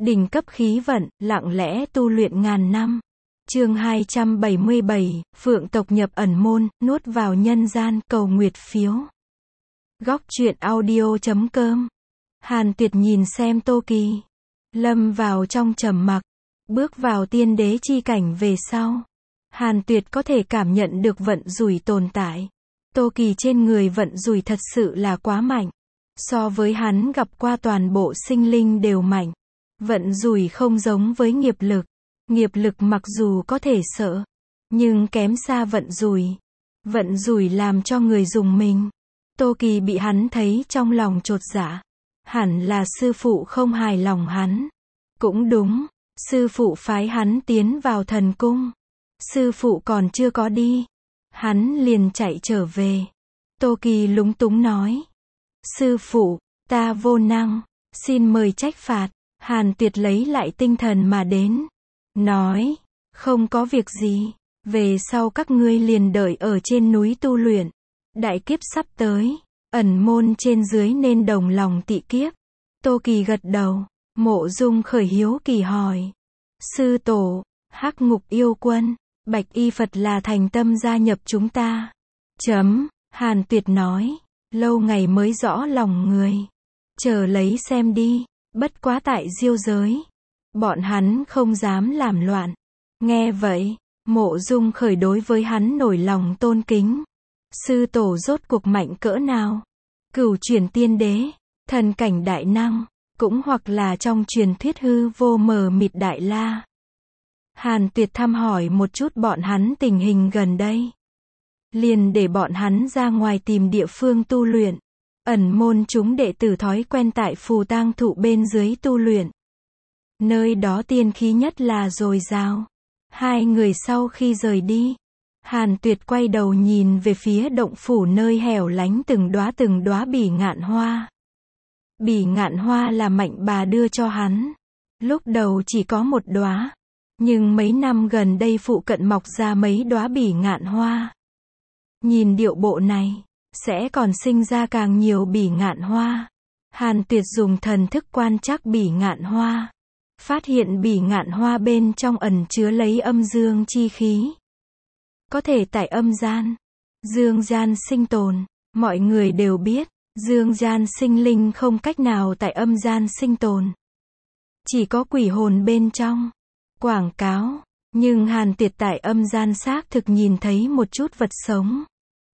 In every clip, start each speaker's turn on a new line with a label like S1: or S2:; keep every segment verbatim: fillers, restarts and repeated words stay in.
S1: Đỉnh cấp khí vận, lặng lẽ tu luyện ngàn năm. Chương hai trăm bảy mươi bảy, Phượng tộc nhập ẩn môn, nuốt vào nhân gian, cầu nguyệt phiếu. Góc truyện audio chấm com. Hàn Tuyệt nhìn xem Tô Kỳ, lâm vào trong trầm mặc, bước vào tiên đế chi cảnh về sau. Hàn Tuyệt có thể cảm nhận được vận rủi tồn tại. Tô Kỳ trên người vận rủi thật sự là quá mạnh. So với hắn gặp qua toàn bộ sinh linh đều mạnh. Vận rủi không giống với nghiệp lực. Nghiệp lực mặc dù có thể sợ, nhưng kém xa vận rủi. Vận rủi làm cho người dùng mình. Tô Kỳ bị hắn thấy trong lòng chột dạ. Hẳn là sư phụ không hài lòng hắn. Cũng đúng, sư phụ phái hắn tiến vào thần cung. Sư phụ còn chưa có đi, hắn liền chạy trở về. Tô Kỳ lúng túng nói, sư phụ, ta vô năng, xin mời trách phạt. Hàn Tuyệt lấy lại tinh thần mà đến, nói, không có việc gì, về sau các ngươi liền đợi ở trên núi tu luyện. Đại kiếp sắp tới, ẩn môn trên dưới nên đồng lòng tị kiếp. Tô Kỳ gật đầu. Mộ Dung Khởi hiếu kỳ hỏi, sư tổ, Hắc Ngục yêu quân, Bạch Y Phật là thành tâm gia nhập chúng ta. Chấm, Hàn Tuyệt nói, lâu ngày mới rõ lòng người. Chờ lấy xem đi, bất quá tại Diêu giới, bọn hắn không dám làm loạn. Nghe vậy, Mộ Dung Khởi đối với hắn nổi lòng tôn kính. Sư tổ rốt cuộc mạnh cỡ nào? Cửu chuyển tiên đế, thần cảnh đại năng, cũng hoặc là trong truyền thuyết hư vô mờ mịt đại la. Hàn Tuyệt thăm hỏi một chút bọn hắn tình hình gần đây. Liền để bọn hắn ra ngoài tìm địa phương tu luyện. Ẩn môn chúng đệ tử thói quen tại phù tang thụ bên dưới tu luyện. Nơi đó tiên khí nhất là dồi dào. Hai người sau khi rời đi, Hàn Tuyệt quay đầu nhìn về phía động phủ nơi hẻo lánh từng đóa từng đóa bỉ ngạn hoa. Bỉ ngạn hoa là Mạnh bà đưa cho hắn. Lúc đầu chỉ có một đóa, nhưng mấy năm gần đây phụ cận mọc ra mấy đóa bỉ ngạn hoa. Nhìn điệu bộ này, sẽ còn sinh ra càng nhiều bỉ ngạn hoa. Hàn Tuyệt dùng thần thức quan trắc bỉ ngạn hoa, phát hiện bỉ ngạn hoa bên trong ẩn chứa lấy âm dương chi khí. Có thể tại âm gian, dương gian sinh tồn. Mọi người đều biết, dương gian sinh linh không cách nào tại âm gian sinh tồn. Chỉ có quỷ hồn bên trong. Quảng cáo, nhưng Hàn Tuyệt tại âm gian xác thực nhìn thấy một chút vật sống.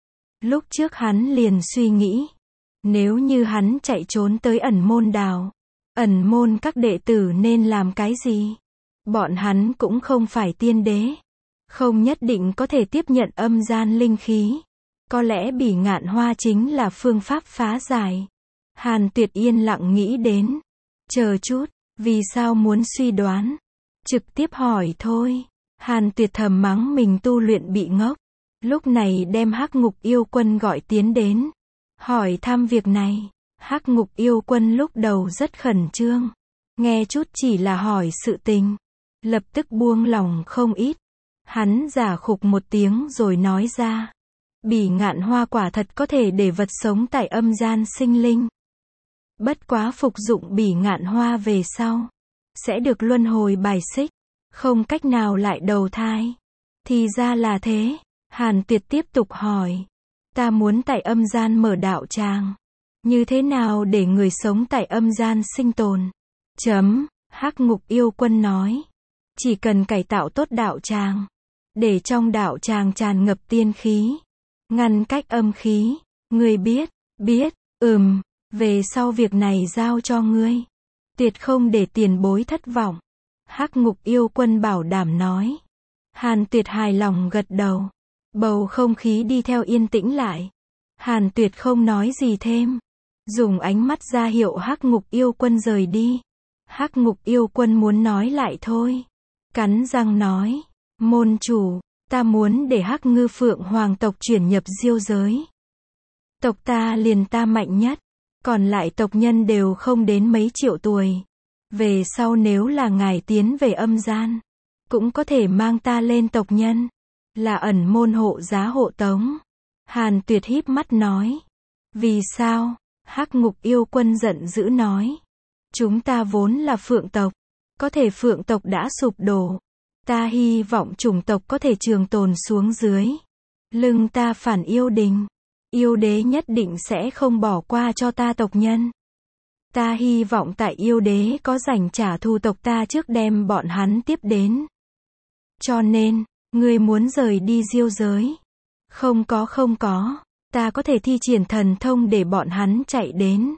S1: Lúc trước hắn liền suy nghĩ, nếu như hắn chạy trốn tới ẩn môn đào, ẩn môn các đệ tử nên làm cái gì? Bọn hắn cũng không phải tiên đế, không nhất định có thể tiếp nhận âm gian linh khí. Có lẽ bỉ ngạn hoa chính là phương pháp phá giải. Hàn Tuyệt yên lặng nghĩ đến. Chờ chút, vì sao muốn suy đoán? Trực tiếp hỏi thôi. Hàn Tuyệt thầm mắng mình tu luyện bị ngốc. Lúc này đem Hắc Ngục yêu quân gọi tiến đến, hỏi thăm việc này. Hắc Ngục yêu quân lúc đầu rất khẩn trương, nghe chút chỉ là hỏi sự tình, lập tức buông lòng không ít. Hắn giả khục một tiếng rồi nói ra, bỉ ngạn hoa quả thật có thể để vật sống tại âm gian sinh linh. Bất quá phục dụng bỉ ngạn hoa về sau, sẽ được luân hồi bài xích, không cách nào lại đầu thai. Thì ra là thế. Hàn Tuyệt tiếp tục hỏi, ta muốn tại âm gian mở đạo tràng, như thế nào để người sống tại âm gian sinh tồn? Chấm, Hắc Ngục yêu quân nói, chỉ cần cải tạo tốt đạo tràng, để trong đạo tràng tràn ngập tiên khí, ngăn cách âm khí. Ngươi biết, biết, ừm, về sau việc này giao cho ngươi, tuyệt không để tiền bối thất vọng. Hắc Ngục yêu quân bảo đảm nói. Hàn Tuyệt hài lòng gật đầu. Bầu không khí đi theo yên tĩnh lại. Hàn Tuyệt không nói gì thêm, dùng ánh mắt ra hiệu Hắc Ngục yêu quân rời đi. Hắc Ngục yêu quân muốn nói lại thôi, cắn răng nói, môn chủ, ta muốn để Hắc Ngư Phượng hoàng tộc chuyển nhập Diêu giới. Tộc ta liền ta mạnh nhất, còn lại tộc nhân đều không đến mấy triệu tuổi. Về sau nếu là ngài tiến về âm gian, cũng có thể mang ta lên tộc nhân, là ẩn môn hộ giá hộ tống. Hàn Tuyệt híp mắt nói, vì sao? Hắc Ngục yêu quân giận dữ nói, chúng ta vốn là phượng tộc, có thể phượng tộc đã sụp đổ. Ta hy vọng chủng tộc có thể trường tồn xuống dưới. Lưng ta phản yêu đình. Yêu đế nhất định sẽ không bỏ qua cho ta tộc nhân. Ta hy vọng tại yêu đế có rảnh trả thù tộc ta trước đem bọn hắn tiếp đến. Cho nên, ngươi muốn rời đi diêu giới. Không có không có, ta có thể thi triển thần thông để bọn hắn chạy đến.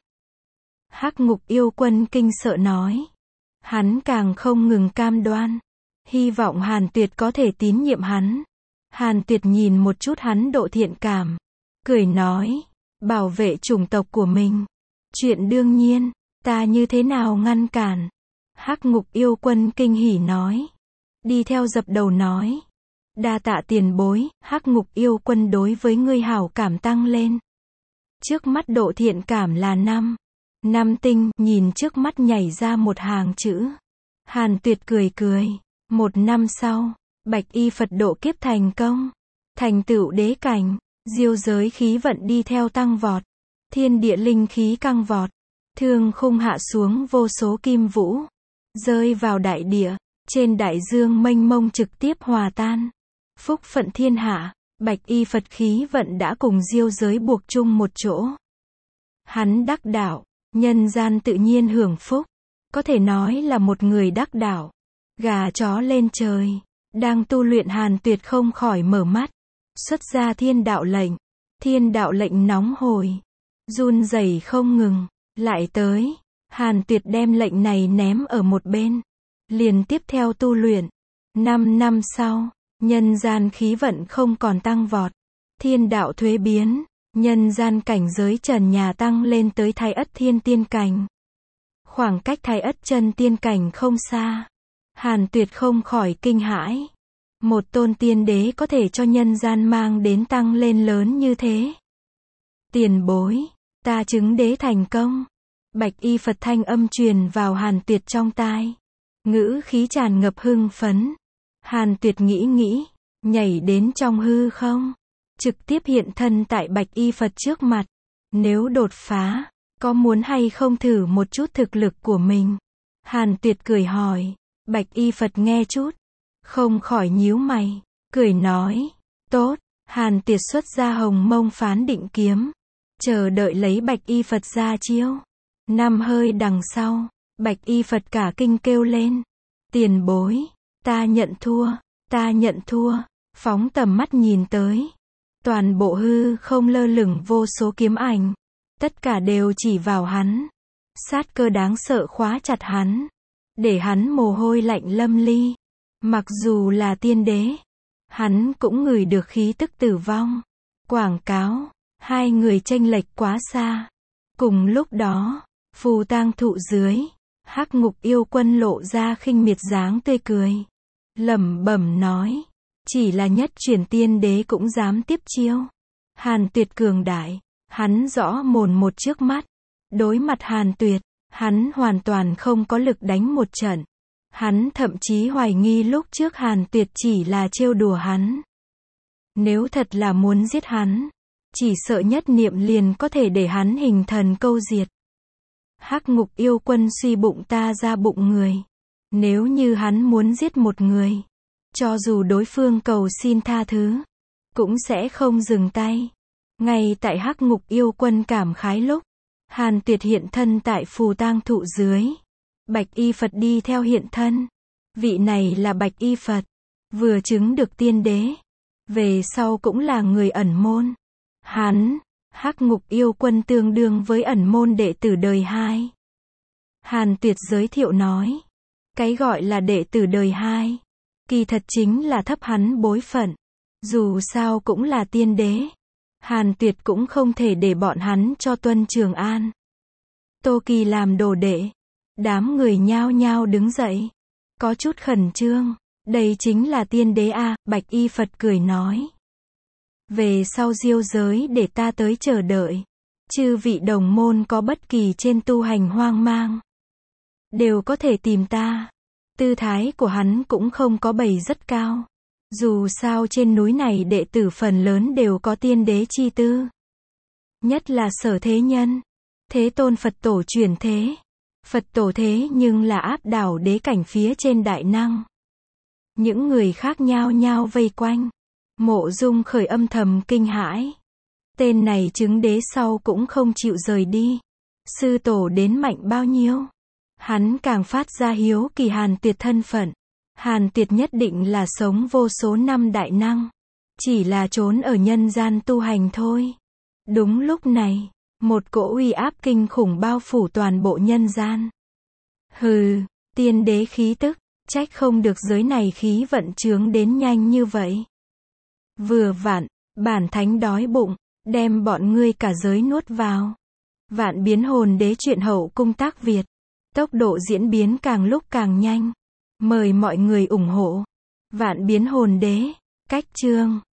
S1: Hắc Ngục Yêu Quân kinh sợ nói. Hắn càng không ngừng cam đoan. Hy vọng Hàn Tuyệt có thể tín nhiệm hắn. Hàn Tuyệt nhìn một chút hắn độ thiện cảm. Cười nói, bảo vệ chủng tộc của mình. Chuyện đương nhiên, ta như thế nào ngăn cản. Hắc Ngục Yêu Quân kinh hỉ nói. Đi theo dập đầu nói. Đa tạ tiền bối, Hắc Ngục Yêu Quân đối với ngươi hảo cảm tăng lên. Trước mắt độ thiện cảm là năm. Năm tinh, nhìn trước mắt nhảy ra một hàng chữ. Hàn Tuyệt cười cười. Một năm sau, Bạch Y Phật độ kiếp thành công. Thành tựu đế cảnh, diêu giới khí vận đi theo tăng vọt. Thiên địa linh khí căng vọt. Thương khung hạ xuống vô số kim vũ. Rơi vào đại địa, trên đại dương mênh mông trực tiếp hòa tan. Phúc phận thiên hạ, Bạch Y Phật khí vận đã cùng diêu giới buộc chung một chỗ. Hắn đắc đạo, nhân gian tự nhiên hưởng phúc. Có thể nói là một người đắc đạo. Gà chó lên trời. Đang tu luyện Hàn Tuyệt không khỏi mở mắt. Xuất ra thiên đạo lệnh. Thiên đạo lệnh nóng hổi. Run rẩy không ngừng. Lại tới. Hàn Tuyệt đem lệnh này ném ở một bên. Liền tiếp theo tu luyện. Năm năm sau. Nhân gian khí vận không còn tăng vọt. Thiên đạo thuế biến. Nhân gian cảnh giới trần nhà tăng lên tới Thái Ất Thiên Tiên Cảnh. Khoảng cách Thái Ất Chân Tiên Cảnh không xa. Hàn Tuyệt không khỏi kinh hãi. Một tôn tiên đế có thể cho nhân gian mang đến tăng lên lớn như thế. Tiền bối, ta chứng đế thành công. Bạch Y Phật thanh âm truyền vào Hàn Tuyệt trong tai. Ngữ khí tràn ngập hưng phấn. Hàn Tuyệt nghĩ nghĩ, nhảy đến trong hư không. Trực tiếp hiện thân tại Bạch Y Phật trước mặt. Nếu đột phá, có muốn hay không thử một chút thực lực của mình? Hàn Tuyệt cười hỏi. Bạch Y Phật nghe chút. Không khỏi nhíu mày. Cười nói. Tốt. Hàn Tuyệt xuất ra hồng mông phán định kiếm. Chờ đợi lấy Bạch Y Phật ra chiêu. Năm hơi đằng sau. Bạch Y Phật cả kinh kêu lên. Tiền bối. Ta nhận thua. Ta nhận thua. Phóng tầm mắt nhìn tới. Toàn bộ hư không lơ lửng vô số kiếm ảnh. Tất cả đều chỉ vào hắn. Sát cơ đáng sợ khóa chặt hắn. Để hắn mồ hôi lạnh lâm ly. Mặc dù là tiên đế. Hắn cũng ngửi được khí tức tử vong. Quảng cáo. Hai người chênh lệch quá xa. Cùng lúc đó. Phù tang thụ dưới. Hắc Ngục Yêu Quân lộ ra khinh miệt dáng tươi cười. Lẩm bẩm nói. Chỉ là nhất chuyển tiên đế cũng dám tiếp chiêu. Hàn Tuyệt cường đại. Hắn rõ mồn một trước mắt. Đối mặt Hàn Tuyệt. Hắn hoàn toàn không có lực đánh một trận. Hắn thậm chí hoài nghi lúc trước Hàn Tuyệt chỉ là trêu đùa hắn. Nếu thật là muốn giết hắn, chỉ sợ nhất niệm liền có thể để hắn hình thần câu diệt. Hắc Ngục Yêu Quân suy bụng ta ra bụng người. Nếu như hắn muốn giết một người, cho dù đối phương cầu xin tha thứ, cũng sẽ không dừng tay. Ngay tại Hắc Ngục Yêu Quân cảm khái lúc, Hàn Tuyệt hiện thân tại phù tang thụ dưới. Bạch Y Phật đi theo hiện thân. Vị này là Bạch Y Phật. Vừa chứng được tiên đế. Về sau cũng là người ẩn môn. Hắn, Hắc Ngục Yêu Quân tương đương với ẩn môn đệ tử đời hai. Hàn Tuyệt giới thiệu nói. Cái gọi là đệ tử đời hai. Kỳ thật chính là thấp hắn bối phận. Dù sao cũng là tiên đế. Hàn Tuyệt cũng không thể để bọn hắn cho Tuân Trường An. Tô Kỳ làm đồ đệ. Đám người nhao nhao đứng dậy. Có chút khẩn trương. Đây chính là tiên đế a. Bạch Y Phật cười nói. Về sau diêu giới để ta tới chờ đợi. Chư vị đồng môn có bất kỳ trên tu hành hoang mang, đều có thể tìm ta. Tư thái của hắn cũng không có bày rất cao. Dù sao trên núi này đệ tử phần lớn đều có tiên đế chi tư. Nhất là Sở Thế Nhân. Thế Tôn Phật tổ chuyển thế. Phật tổ thế nhưng là áp đảo đế cảnh phía trên đại năng. Những người khác nhao nhao vây quanh. Mộ Dung Khởi âm thầm kinh hãi. Tên này chứng đế sau cũng không chịu rời đi. Sư tổ đến mạnh bao nhiêu? Hắn càng phát ra hiếu kỳ Hàn Tuyệt thân phận. Hàn Tuyệt nhất định là sống vô số năm đại năng. Chỉ là trốn ở nhân gian tu hành thôi. Đúng lúc này, một cỗ uy áp kinh khủng bao phủ toàn bộ nhân gian. Hừ, tiên đế khí tức, trách không được giới này khí vận chướng đến nhanh như vậy. Vừa vặn, bản thánh đói bụng, đem bọn ngươi cả giới nuốt vào. Vạn Biến Hồn Đế truyện hậu cung tác Việt. Tốc độ diễn biến càng lúc càng nhanh. Mời mọi người ủng hộ. Vạn Biến Hồn Đế, cách chương.